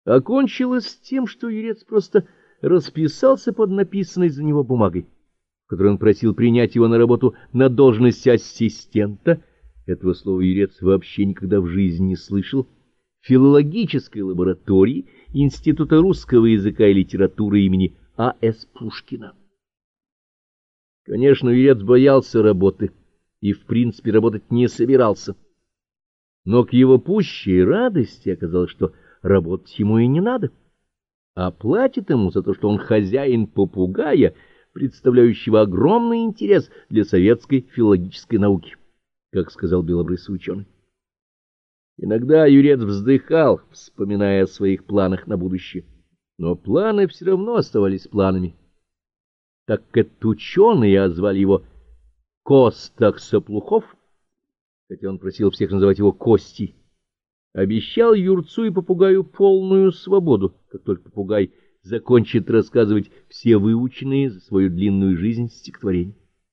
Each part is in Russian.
окончилось тем, что Юрец просто расписался под написанной за него бумагой, в которой он просил принять его на работу на должность ассистента. Этого слова Юрец вообще никогда в жизни не слышал. Филологической лаборатории Института русского языка и литературы имени А.С. Пушкина. Конечно, Юрец боялся работы и, в принципе, работать не собирался. Но к его пущей радости оказалось, что работать ему и не надо, а платит ему за то, что он хозяин попугая, представляющего огромный интерес для советской филологической науки, как сказал белобрысый ученый. Иногда Юрец вздыхал, вспоминая о своих планах на будущее, но планы все равно оставались планами. Так как этот ученый, а звали его Костак Соплухов, хотя он просил всех называть его Костей, обещал Юрцу и попугаю полную свободу, как только попугай закончит рассказывать все выученные за свою длинную жизнь стихотворения.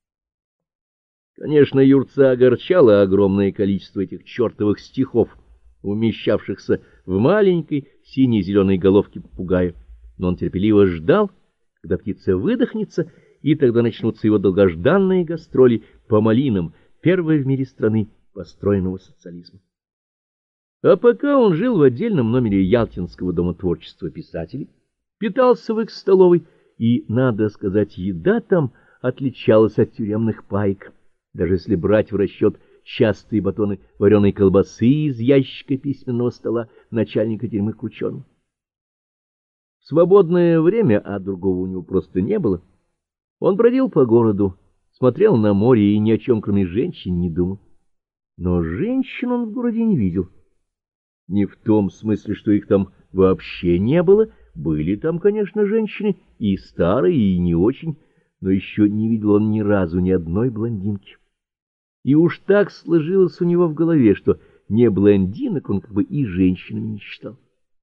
Конечно, Юрца огорчало огромное количество этих чертовых стихов, умещавшихся в маленькой сине-зеленой головке попугая, но он терпеливо ждал, когда птица выдохнется, и тогда начнутся его долгожданные гастроли по малинам первой в мире страны построенного социализма. А пока он жил в отдельном номере Ялтинского дома творчества писателей, питался в их столовой, и, надо сказать, еда там отличалась от тюремных паек, даже если брать в расчет частые батоны вареной колбасы из ящика письменного стола начальника тюрьмы Крученого. В свободное время, а другого у него просто не было, он бродил по городу, смотрел на море и ни о чем, кроме женщин, не думал. Но женщин он в городе не видел. Не в том смысле, что их там вообще не было. Были там, конечно, женщины, и старые, и не очень, но еще не видел он ни разу ни одной блондинки. И уж так сложилось у него в голове, что не блондинок он как бы и женщинами не считал.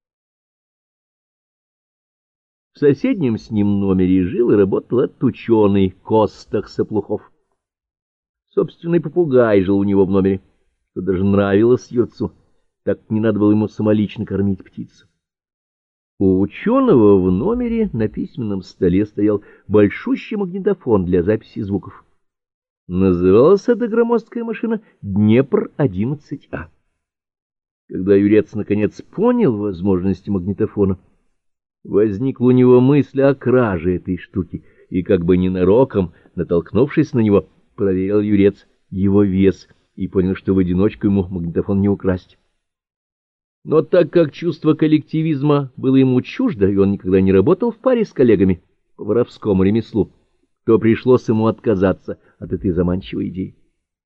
В соседнем с ним номере жил и работал этот ученый Костак Соплухов. Собственный попугай жил у него в номере, что даже нравилось Юрцу, так не надо было ему самолично кормить птицу. У ученого в номере на письменном столе стоял большущий магнитофон для записи звуков. Называлась эта громоздкая машина «Днепр-11А». Когда Юрец наконец понял возможности магнитофона, возникла у него мысль о краже этой штуки, и как бы ненароком, натолкнувшись на него, проверил Юрец его вес и понял, что в одиночку ему магнитофон не украсть. Но так как чувство коллективизма было ему чуждо, и он никогда не работал в паре с коллегами по воровскому ремеслу, то пришлось ему отказаться от этой заманчивой идеи.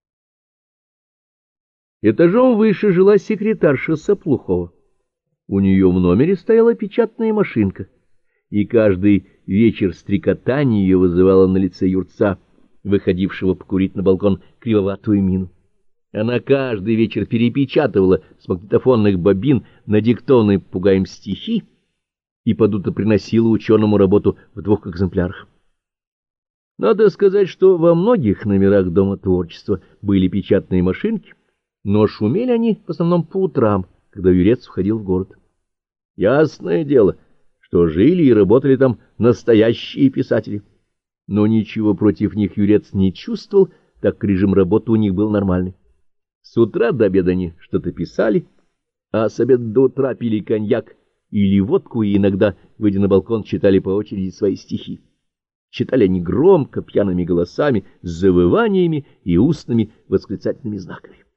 Этажом выше жила секретарша Соплухова. У нее в номере стояла печатная машинка, и каждый вечер стрекотание ее вызывало на лице Юрца, выходившего покурить на балкон, кривоватую мину. Она каждый вечер перепечатывала с магнитофонных бобин надиктованные попугаем стихи и под утро приносила ученому работу в 2 экземплярах. Надо сказать, что во многих номерах Дома творчества были печатные машинки, но шумели они в основном по утрам, когда Юрец входил в город. Ясное дело, что жили и работали там настоящие писатели, но ничего против них Юрец не чувствовал, так как режим работы у них был нормальный. С утра до обеда они что-то писали, а с обеда до утра пили коньяк или водку и иногда, выйдя на балкон, читали по очереди свои стихи. Читали они громко, пьяными голосами, с завываниями и устными восклицательными знаками.